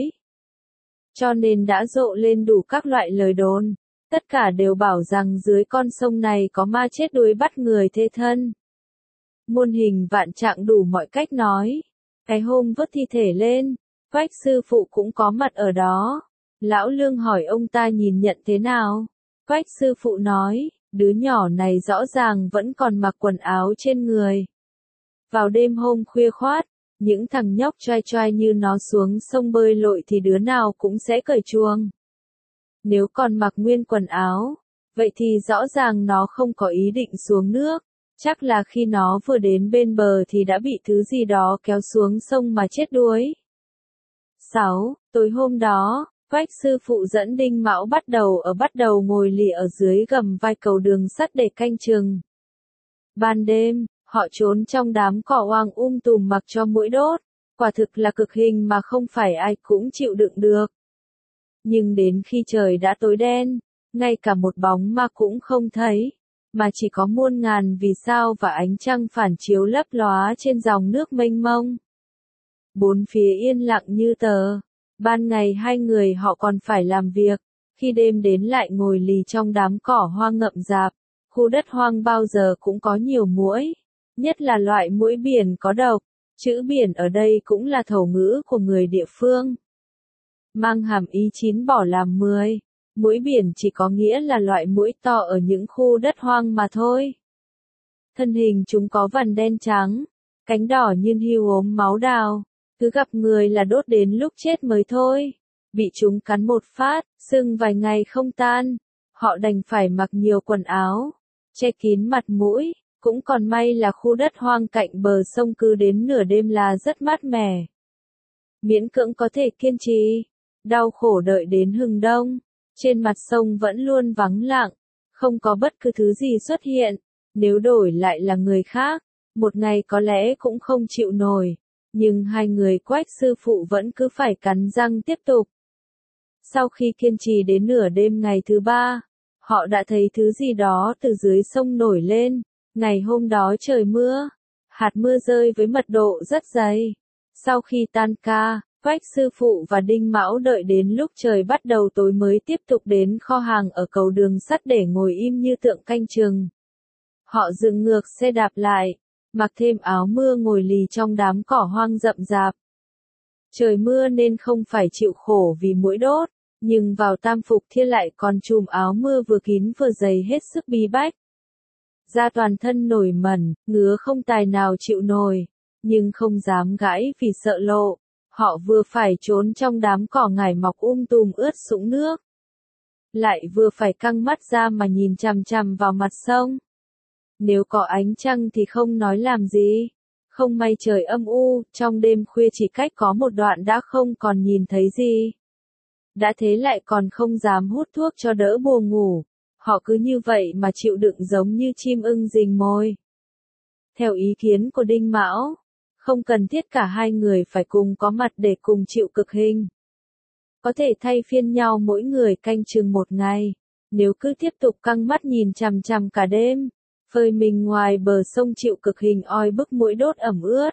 Cho nên đã rộ lên đủ các loại lời đồn, tất cả đều bảo rằng dưới con sông này có ma chết đuối bắt người thê thân. Muôn hình vạn trạng đủ mọi cách nói. Cái hôm vớt thi thể lên, Quách sư phụ cũng có mặt ở đó. Lão Lương hỏi ông ta nhìn nhận thế nào. Quách sư phụ nói, đứa nhỏ này rõ ràng vẫn còn mặc quần áo trên người. Vào đêm hôm khuya khoát, những thằng nhóc choai choai như nó xuống sông bơi lội thì đứa nào cũng sẽ cởi chuồng. Nếu còn mặc nguyên quần áo, vậy thì rõ ràng nó không có ý định xuống nước. Chắc là khi nó vừa đến bên bờ thì đã bị thứ gì đó kéo xuống sông mà chết đuối. 6. Tối hôm đó, Quách sư phụ dẫn Đinh Mão bắt đầu ngồi lì ở dưới gầm vai cầu đường sắt để canh chừng. Ban đêm, họ trốn trong đám cỏ hoang tùm mặc cho muỗi đốt, quả thực là cực hình mà không phải ai cũng chịu đựng được. Nhưng đến khi trời đã tối đen, ngay cả một bóng ma cũng không thấy, mà chỉ có muôn ngàn vì sao và ánh trăng phản chiếu lấp lóa trên dòng nước mênh mông. Bốn phía yên lặng như tờ. Ban ngày hai người họ còn phải làm việc, khi đêm đến lại ngồi lì trong đám cỏ hoang ngậm rạp. Khu đất hoang bao giờ cũng có nhiều muỗi, nhất là loại muỗi biển có độc. Chữ biển ở đây cũng là thổ ngữ của người địa phương, mang hàm ý 9 bỏ làm 10. Muỗi biển chỉ có nghĩa là loại muỗi to ở những khu đất hoang mà thôi. Thân hình chúng có vằn đen trắng, cánh đỏ như hươu ốm máu đào, cứ gặp người là đốt đến lúc chết mới thôi. Bị chúng cắn một phát, sưng vài ngày không tan, họ đành phải mặc nhiều quần áo, che kín mặt mũi. Cũng còn may là khu đất hoang cạnh bờ sông cứ đến nửa đêm là rất mát mẻ. Miễn cưỡng có thể kiên trì, đau khổ đợi đến hừng đông. Trên mặt sông vẫn luôn vắng lặng, không có bất cứ thứ gì xuất hiện. Nếu đổi lại là người khác, một ngày có lẽ cũng không chịu nổi. Nhưng hai người Quách sư phụ vẫn cứ phải cắn răng tiếp tục. Sau khi kiên trì đến nửa đêm ngày thứ 3, họ đã thấy thứ gì đó từ dưới sông nổi lên. Ngày hôm đó trời mưa, hạt mưa rơi với mật độ rất dày. Sau khi tan ca, Quách sư phụ và Đinh Mão đợi đến lúc trời bắt đầu tối mới tiếp tục đến kho hàng ở cầu đường sắt để ngồi im như tượng canh chừng. Họ dừng ngược xe đạp lại, mặc thêm áo mưa ngồi lì trong đám cỏ hoang rậm rạp. Trời mưa nên không phải chịu khổ vì muỗi đốt, nhưng vào tam phục Thiên lại còn trùm áo mưa vừa kín vừa dày hết sức bí bách. Da toàn thân nổi mẩn, ngứa không tài nào chịu nổi, nhưng không dám gãi vì sợ lộ. Họ vừa phải trốn trong đám cỏ ngải mọc tùm ướt sũng nước, lại vừa phải căng mắt ra mà nhìn chằm chằm vào mặt sông. Nếu có ánh trăng thì không nói làm gì. Không may trời âm u, trong đêm khuya chỉ cách có một đoạn đã không còn nhìn thấy gì. Đã thế lại còn không dám hút thuốc cho đỡ buồn ngủ. Họ cứ như vậy mà chịu đựng giống như chim ưng rình mồi. Theo ý kiến của Đinh Mão, không cần thiết cả hai người phải cùng có mặt để cùng chịu cực hình. Có thể thay phiên nhau mỗi người canh chừng một ngày. Nếu cứ tiếp tục căng mắt nhìn chằm chằm cả đêm, phơi mình ngoài bờ sông chịu cực hình oi bức muỗi đốt ẩm ướt.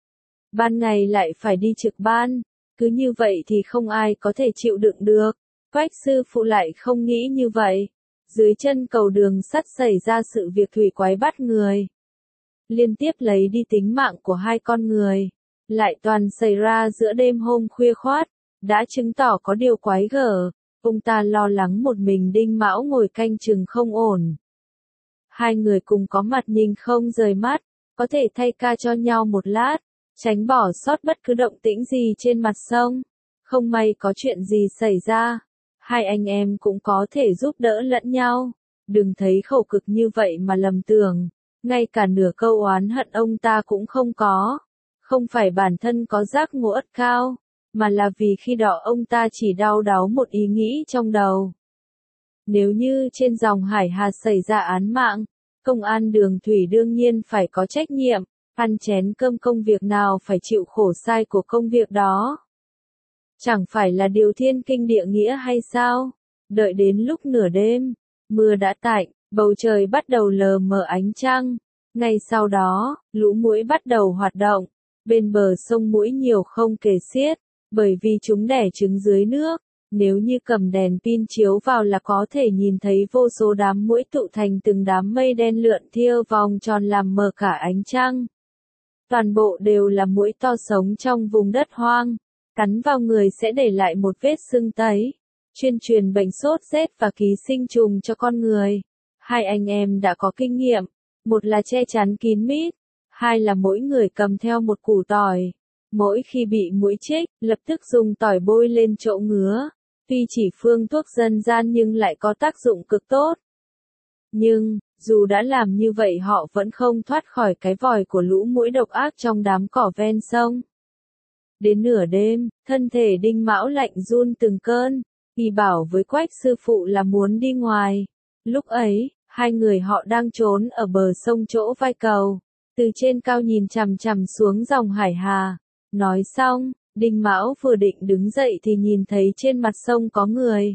Ban ngày lại phải đi trực ban, cứ như vậy thì không ai có thể chịu đựng được. Quách sư phụ lại không nghĩ như vậy. Dưới chân cầu đường sắt xảy ra sự việc thủy quái bắt người, liên tiếp lấy đi tính mạng của hai con người, lại toàn xảy ra giữa đêm hôm khuya khoát, đã chứng tỏ có điều quái gở. Ông ta lo lắng một mình Đinh Mão ngồi canh chừng không ổn. Hai người cùng có mặt nhìn không rời mắt, có thể thay ca cho nhau một lát, tránh bỏ sót bất cứ động tĩnh gì trên mặt sông. Không may có chuyện gì xảy ra, hai anh em cũng có thể giúp đỡ lẫn nhau. Đừng thấy khổ cực như vậy mà lầm tưởng, ngay cả nửa câu oán hận ông ta cũng không có. Không phải bản thân có giác ngộ ất cao, mà là vì khi đó ông ta chỉ đau đáu một ý nghĩ trong đầu. Nếu như trên dòng Hải Hà xảy ra án mạng, công an đường thủy đương nhiên phải có trách nhiệm, ăn chén cơm công việc nào phải chịu khổ sai của công việc đó. Chẳng phải là điều thiên kinh địa nghĩa hay sao? Đợi đến lúc nửa đêm, mưa đã tạnh, bầu trời bắt đầu lờ mờ ánh trăng. Ngay sau đó, lũ muỗi bắt đầu hoạt động. Bên bờ sông muỗi nhiều không kể xiết, bởi vì chúng đẻ trứng dưới nước. Nếu như cầm đèn pin chiếu vào là có thể nhìn thấy vô số đám muỗi tụ thành từng đám mây đen lượn thiêu vòng tròn làm mờ cả ánh trăng. Toàn bộ đều là muỗi to sống trong vùng đất hoang. cắn vào người sẽ để lại một vết sưng tấy, chuyên truyền bệnh sốt rét và ký sinh trùng cho con người. Hai anh em đã có kinh nghiệm, một là che chắn kín mít, hai là mỗi người cầm theo một củ tỏi. Mỗi khi bị muỗi chích, lập tức dùng tỏi bôi lên chỗ ngứa. Tuy chỉ phương thuốc dân gian nhưng lại có tác dụng cực tốt. Nhưng, dù đã làm như vậy họ vẫn không thoát khỏi cái vòi của lũ muỗi độc ác trong đám cỏ ven sông. Đến nửa đêm, thân thể Đinh Mão lạnh run từng cơn, y bảo với Quách sư phụ là muốn đi ngoài. Lúc ấy, hai người họ đang trốn ở bờ sông chỗ vai cầu, từ trên cao nhìn chằm chằm xuống dòng Hải Hà. Nói xong, Đinh Mão vừa định đứng dậy thì nhìn thấy trên mặt sông có người.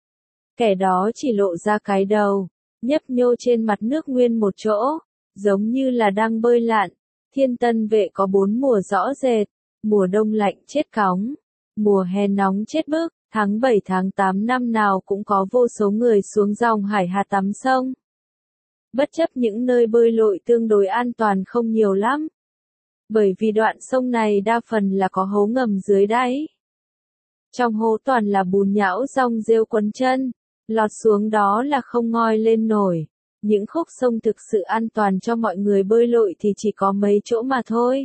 Kẻ đó chỉ lộ ra cái đầu, nhấp nhô trên mặt nước nguyên một chỗ, giống như là đang bơi lặn. Thiên Tân Vệ có 4 mùa rõ rệt, mùa đông lạnh chết cóng, mùa hè nóng chết bức, tháng 7 tháng 8 năm nào cũng có vô số người xuống dòng Hải Hà tắm sông. Bất chấp những nơi bơi lội tương đối an toàn không nhiều lắm. Bởi vì đoạn sông này đa phần là có hố ngầm dưới đáy. Trong hố toàn là bùn nhão rong rêu quấn chân, lọt xuống đó là không ngoi lên nổi. Những khúc sông thực sự an toàn cho mọi người bơi lội thì chỉ có mấy chỗ mà thôi.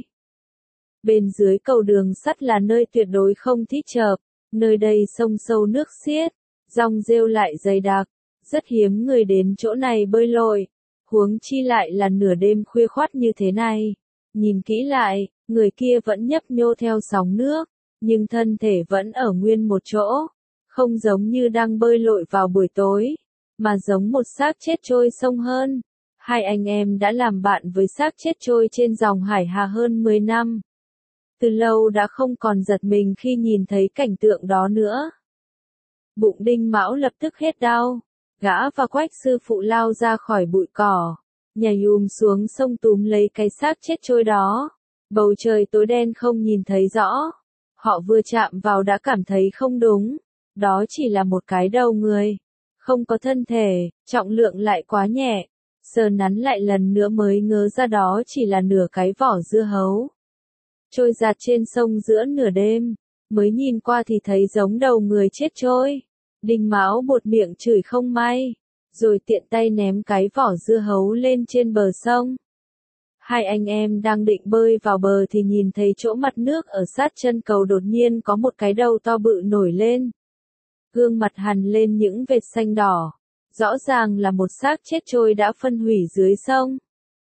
Bên dưới cầu đường sắt là nơi tuyệt đối không thích chợp, nơi đây sông sâu nước xiết, rong rêu lại dày đặc, rất hiếm người đến chỗ này bơi lội, huống chi lại là nửa đêm khuya khoắt như thế này. Nhìn kỹ lại, người kia vẫn nhấp nhô theo sóng nước, nhưng thân thể vẫn ở nguyên một chỗ, không giống như đang bơi lội vào buổi tối, mà giống một xác chết trôi sông hơn. Hai anh em đã làm bạn với xác chết trôi trên dòng Hải Hà hơn 10 năm. Từ lâu đã không còn giật mình khi nhìn thấy cảnh tượng đó nữa. Bụng Đinh Mão lập tức hết đau, gã và Quách sư phụ lao ra khỏi bụi cỏ, nhảy xuống sông túm lấy cái xác chết trôi đó. Bầu trời tối đen không nhìn thấy rõ. Họ vừa chạm vào đã cảm thấy không đúng. Đó chỉ là một cái đầu người, không có thân thể, trọng lượng lại quá nhẹ. Sờ nắn lại lần nữa mới ngớ ra đó chỉ là nửa cái vỏ dưa hấu. Trôi giạt trên sông giữa nửa đêm, mới nhìn qua thì thấy giống đầu người chết trôi. Đinh Mão buột miệng chửi không may, rồi tiện tay ném cái vỏ dưa hấu lên trên bờ sông. Hai anh em đang định bơi vào bờ thì nhìn thấy chỗ mặt nước ở sát chân cầu đột nhiên có một cái đầu to bự nổi lên. Gương mặt hằn lên những vệt xanh đỏ, rõ ràng là một xác chết trôi đã phân hủy dưới sông.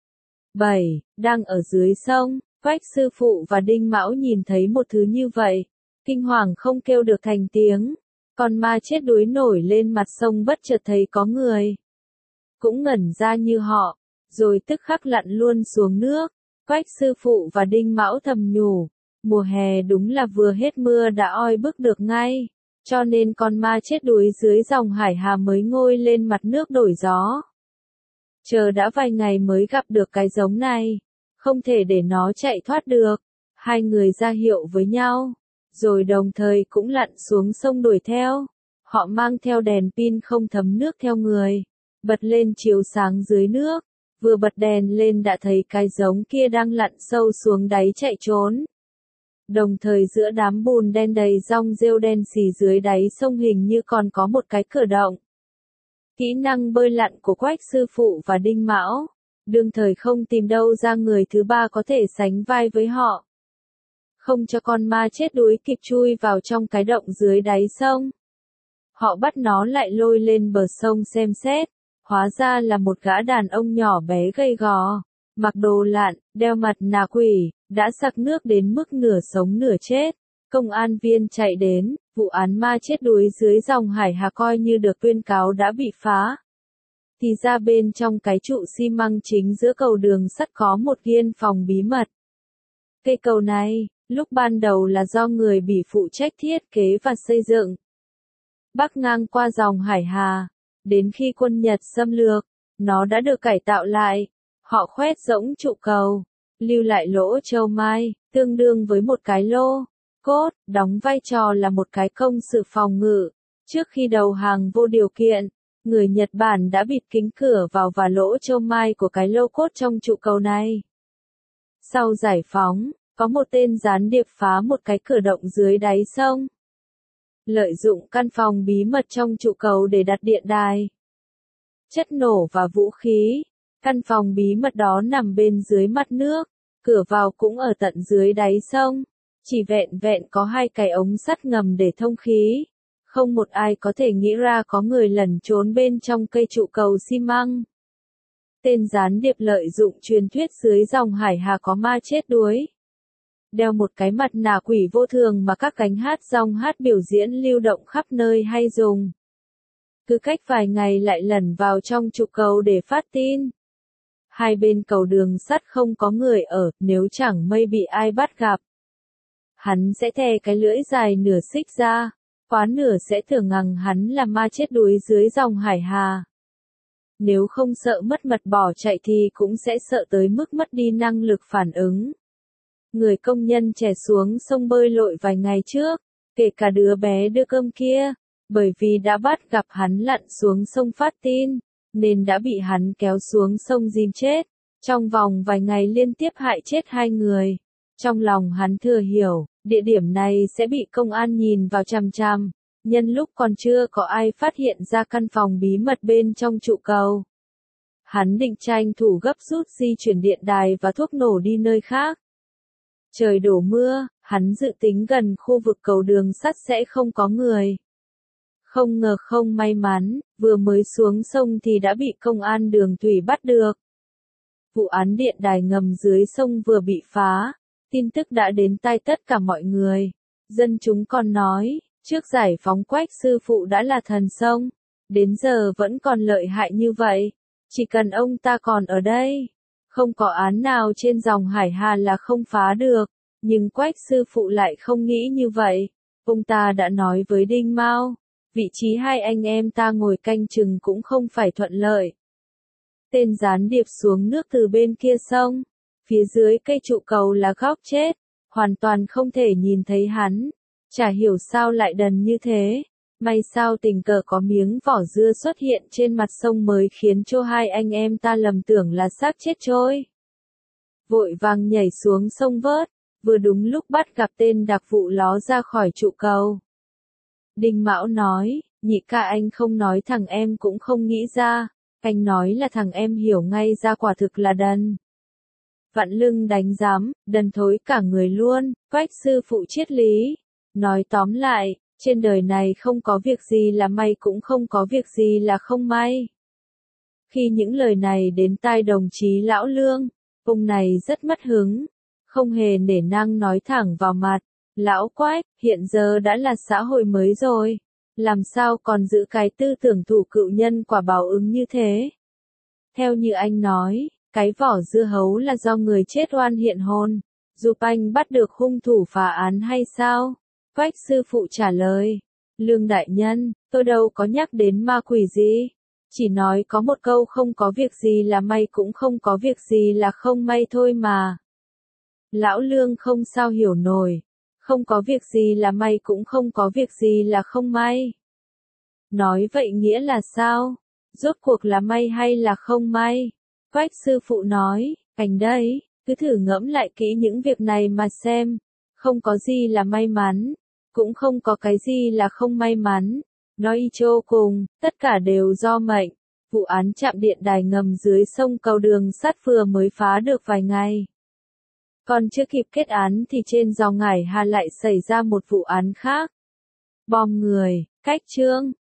7. Đang ở dưới sông, Quách sư phụ và Đinh Mão nhìn thấy một thứ như vậy, kinh hoàng không kêu được thành tiếng. Con ma chết đuối nổi lên mặt sông bất chợt thấy có người, cũng ngẩn ra như họ, rồi tức khắc lặn luôn xuống nước. Quách sư phụ và Đinh Mão thầm nhủ, mùa hè đúng là vừa hết mưa đã oi bức được ngay, cho nên con ma chết đuối dưới dòng Hải Hà mới ngôi lên mặt nước đổi gió. Chờ đã vài ngày mới gặp được cái giống này, không thể để nó chạy thoát được. Hai người ra hiệu với nhau, rồi đồng thời cũng lặn xuống sông đuổi theo. Họ mang theo đèn pin không thấm nước theo người, bật lên chiếu sáng dưới nước. Vừa bật đèn lên đã thấy cái giống kia đang lặn sâu xuống đáy chạy trốn. Đồng thời giữa đám bùn đen đầy rong rêu đen xì dưới đáy sông hình như còn có một cái cửa động. Kỹ năng bơi lặn của Quách sư phụ và Đinh Mão, đương thời không tìm đâu ra người thứ ba có thể sánh vai với họ. Không cho con ma chết đuối kịp chui vào trong cái động dưới đáy sông. Họ bắt nó lại lôi lên bờ sông xem xét. Hóa ra là một gã đàn ông nhỏ bé gầy gò, mặc đồ lặn, đeo mặt nạ quỷ, đã sặc nước đến mức nửa sống nửa chết. Công an viên chạy đến, vụ án ma chết đuối dưới dòng Hải Hà coi như được tuyên cáo đã bị phá. Thì ra bên trong cái trụ xi măng chính giữa cầu đường sắt có một kiên phòng bí mật. Cây cầu này, lúc ban đầu là do người Bỉ phụ trách thiết kế và xây dựng. Bắc ngang qua dòng Hải Hà. Đến khi quân Nhật xâm lược, nó đã được cải tạo lại. Họ khoét rỗng trụ cầu, lưu lại lỗ châu mai, tương đương với một cái lô cốt, đóng vai trò là một cái công sự phòng ngự. Trước khi đầu hàng vô điều kiện, người Nhật Bản đã bịt kính cửa vào và lỗ châu mai của cái lô cốt trong trụ cầu này. Sau giải phóng, có một tên gián điệp phá một cái cửa động dưới đáy sông. Lợi dụng căn phòng bí mật trong trụ cầu để đặt điện đài, chất nổ và vũ khí. Căn phòng bí mật đó nằm bên dưới mặt nước, cửa vào cũng ở tận dưới đáy sông. Chỉ vẹn vẹn có 2 cái ống sắt ngầm để thông khí. Không một ai có thể nghĩ ra có người lẩn trốn bên trong cây trụ cầu xi măng. Tên gián điệp lợi dụng truyền thuyết dưới dòng hải hà có ma chết đuối. Đeo một cái mặt nạ quỷ vô thường mà các cánh hát dòng hát biểu diễn lưu động khắp nơi hay dùng. Cứ cách vài ngày lại lẩn vào trong trụ cầu để phát tin. Hai bên cầu đường sắt không có người ở, nếu chẳng may bị ai bắt gặp. Hắn sẽ thè cái lưỡi dài nửa xích ra, quá nửa sẽ tưởng rằng hắn là ma chết đuối dưới dòng hải hà. Nếu không sợ mất mật bỏ chạy thì cũng sẽ sợ tới mức mất đi năng lực phản ứng. Người công nhân trẻ xuống sông bơi lội vài ngày trước, kể cả đứa bé đưa cơm kia, bởi vì đã bắt gặp hắn lặn xuống sông phát tin, nên đã bị hắn kéo xuống sông dìm chết. Trong vòng vài ngày liên tiếp hại chết 2 người. Trong lòng hắn thừa hiểu, địa điểm này sẽ bị công an nhìn vào chằm chằm, nhân lúc còn chưa có ai phát hiện ra căn phòng bí mật bên trong trụ cầu. Hắn định tranh thủ gấp rút di chuyển điện đài và thuốc nổ đi nơi khác. Trời đổ mưa, hắn dự tính gần khu vực cầu đường sắt sẽ không có người. Không ngờ không may mắn, vừa mới xuống sông thì đã bị công an đường thủy bắt được. Vụ án điện đài ngầm dưới sông vừa bị phá, tin tức đã đến tai tất cả mọi người. Dân chúng còn nói, trước giải phóng Quách sư phụ đã là thần sông, đến giờ vẫn còn lợi hại như vậy. Chỉ cần ông ta còn ở đây, không có án nào trên dòng hải hà là không phá được. Nhưng Quách sư phụ lại không nghĩ như vậy. Ông ta đã nói với Đinh Mao, vị trí 2 anh em ta ngồi canh chừng cũng không phải thuận lợi. Tên gián điệp xuống nước từ bên kia sông, phía dưới cây trụ cầu là góc chết, hoàn toàn không thể nhìn thấy hắn. Chả hiểu sao lại đần như thế. May sao tình cờ có miếng vỏ dưa xuất hiện trên mặt sông mới khiến cho 2 anh em ta lầm tưởng là xác chết trôi. Vội vàng nhảy xuống sông vớt, vừa đúng lúc bắt gặp tên đặc vụ ló ra khỏi trụ cầu. Đinh Mão nói, nhị ca anh không nói thằng em cũng không nghĩ ra, anh nói là thằng em hiểu ngay ra quả thực là đần. Vặn lưng đánh giám, đần thối cả người luôn. Quách sư phụ triết lý. Nói tóm lại, trên đời này không có việc gì là may cũng không có việc gì là không may. Khi những lời này đến tai đồng chí Lão Lương, ông này rất mất hứng, không hề nể nang nói thẳng vào mặt. Lão Quách, hiện giờ đã là xã hội mới rồi, làm sao còn giữ cái tư tưởng thủ cựu nhân quả báo ứng như thế? Theo như anh nói, cái vỏ dưa hấu là do người chết oan hiện hồn, giúp anh bắt được hung thủ phá án hay sao? Quách sư phụ trả lời, Lương đại nhân, tôi đâu có nhắc đến ma quỷ gì, chỉ nói có một câu không có việc gì là may cũng không có việc gì là không may thôi mà. Lão Lương không sao hiểu nổi, không có việc gì là may cũng không có việc gì là không may. Nói vậy nghĩa là sao? Rốt cuộc là may hay là không may? Quách sư phụ nói, anh đây, cứ thử ngẫm lại kỹ những việc này mà xem, không có gì là may mắn, cũng không có cái gì là không may mắn. Nói cho cùng, tất cả đều do mệnh. Vụ án chạm điện đài ngầm dưới sông cầu đường sắt vừa mới phá được vài ngày. Còn chưa kịp kết án thì trên dòng hải hà lại xảy ra một vụ án khác. Bom người, cách chương.